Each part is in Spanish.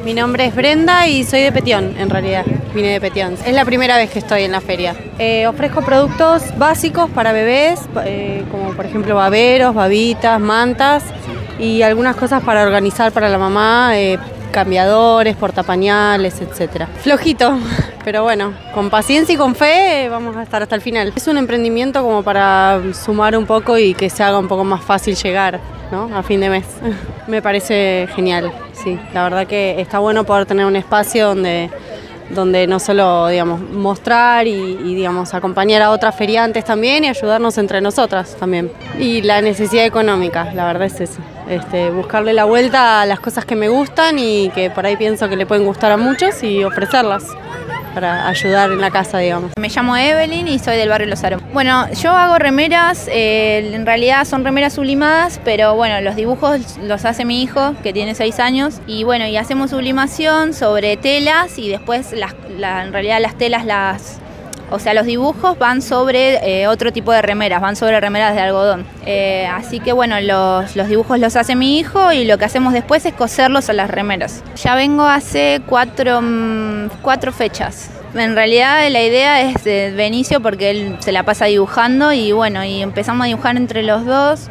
Mi nombre es Brenda y soy de Petión, en realidad. Vine de Petión. Es la primera vez que estoy en la feria. Ofrezco productos básicos para bebés, como por ejemplo baberos, babitas, mantas y algunas cosas para organizar para la mamá, cambiadores, portapañales, etcétera. Flojito, pero bueno, con paciencia y con fe vamos a estar hasta el final. Es un emprendimiento como para sumar un poco y que se haga un poco más fácil llegar, ¿no?, a fin de mes. Me parece genial, sí. La verdad que está bueno poder tener un espacio donde no solo, digamos, mostrar y digamos, acompañar a otras feriantes también y ayudarnos entre nosotras también. Y la necesidad económica, la verdad es eso. Buscarle la vuelta a las cosas que me gustan y que por ahí pienso que le pueden gustar a muchos y ofrecerlas para ayudar en la casa, digamos. Me llamo Evelyn y soy del barrio Los Aros. Bueno, yo hago remeras, en realidad son remeras sublimadas, pero bueno, los dibujos los hace mi hijo, que tiene 6 años, y bueno, y hacemos sublimación sobre telas y después en realidad las telas los dibujos van sobre otro tipo de remeras, van sobre remeras de algodón. Así que bueno, los dibujos los hace mi hijo y lo que hacemos después es coserlos a las remeras. Ya vengo hace 4 fechas. En realidad la idea es de Benicio porque él se la pasa dibujando y bueno, y empezamos a dibujar entre los dos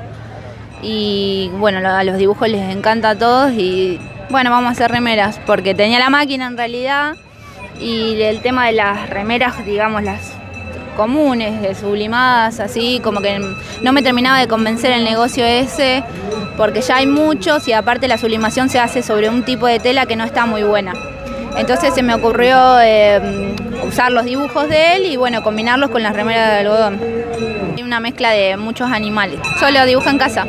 y bueno, a los dibujos les encanta a todos y bueno, vamos a hacer remeras porque tenía la máquina en realidad. Y el tema de las remeras, digamos, las comunes, sublimadas, así, como que no me terminaba de convencer el negocio ese, porque ya hay muchos y aparte la sublimación se hace sobre un tipo de tela que no está muy buena. Entonces se me ocurrió usar los dibujos de él y bueno, combinarlos con las remeras de algodón. Hay una mezcla de muchos animales. Solo dibujo en casa.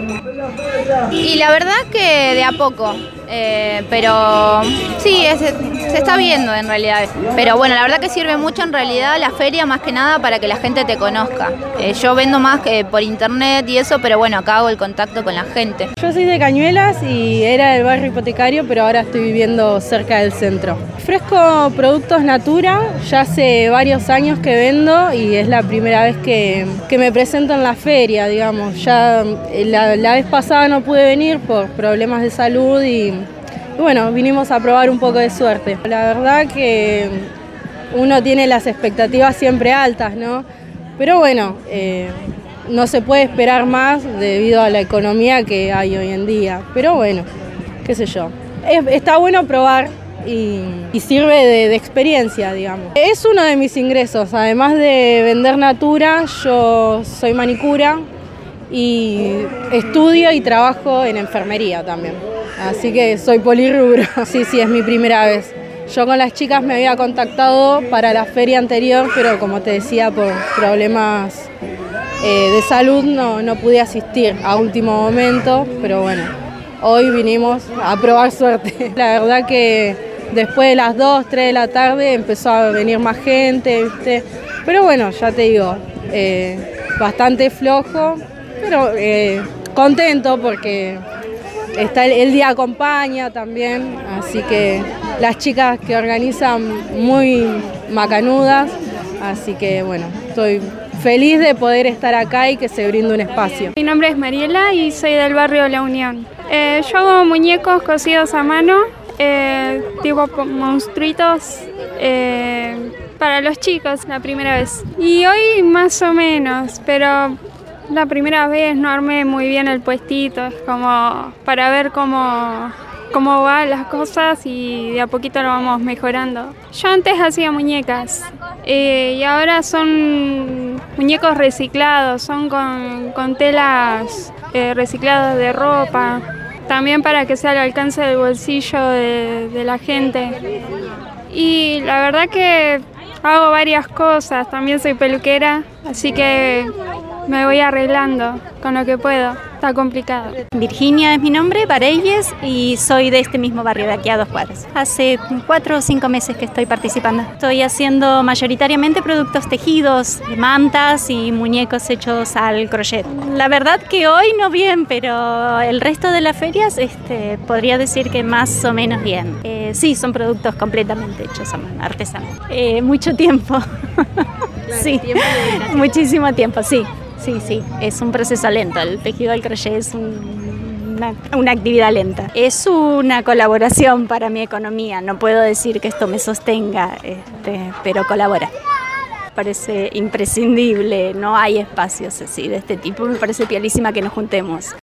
Y la verdad que de a poco, pero sí, se está viendo en realidad. Pero bueno, la verdad que sirve mucho en realidad la feria más que nada para que la gente te conozca. Yo vendo más que por internet y eso, pero bueno, acá hago el contacto con la gente. Yo soy de Cañuelas y era del barrio Hipotecario, pero ahora estoy viviendo cerca del centro. Ofrezco productos Natura, ya hace varios años que vendo y es la primera vez que me presento en la feria, digamos. Ya la vez pasada no pude venir por problemas de salud y bueno, vinimos a probar un poco de suerte. La verdad que uno tiene las expectativas siempre altas, ¿no? Pero bueno, no se puede esperar más debido a la economía que hay hoy en día. Pero bueno, qué sé yo. Está bueno probar y sirve de experiencia, digamos. Es uno de mis ingresos. Además de vender Natura, yo soy manicura y estudio y trabajo en enfermería también. Así que soy polirrubro. Sí, es mi primera vez. Yo con las chicas me había contactado para la feria anterior, pero como te decía, por problemas de salud no pude asistir a último momento, pero bueno, hoy vinimos a probar suerte. La verdad que después de las 2, 3 de la tarde empezó a venir más gente, ¿viste? Pero bueno, ya te digo, bastante flojo, pero contento porque el día acompaña también, así que las chicas que organizan muy macanudas, así que bueno, estoy feliz de poder estar acá y que se brinde un espacio. Mi nombre es Mariela y soy del barrio La Unión. Yo hago muñecos cosidos a mano, tipo monstruitos para los chicos la primera vez. Y hoy más o menos, pero la primera vez no armé muy bien el puestito, es como para ver cómo van las cosas y de a poquito lo vamos mejorando. Yo antes hacía muñecas y ahora son muñecos reciclados, son con telas recicladas de ropa, también para que sea al alcance del bolsillo de la gente. Y la verdad que hago varias cosas, también soy peluquera, así que me voy arreglando con lo que puedo. Está complicado. Virginia es mi nombre, Varelles, y soy de este mismo barrio, de aquí a 2 cuadras. Hace 4 o 5 meses que estoy participando. Estoy haciendo mayoritariamente productos tejidos, mantas y muñecos hechos al crochet. La verdad que hoy no bien, pero el resto de las ferias podría decir que más o menos bien. Sí, son productos completamente hechos a mano, artesanos. Mucho tiempo. Sí, muchísimo tiempo, sí. Sí, es un proceso lento. El tejido al crochet es un una actividad lenta. Es una colaboración para mi economía, no puedo decir que esto me sostenga, pero colabora. Parece imprescindible, no hay espacios así de este tipo, me parece pialísima que nos juntemos.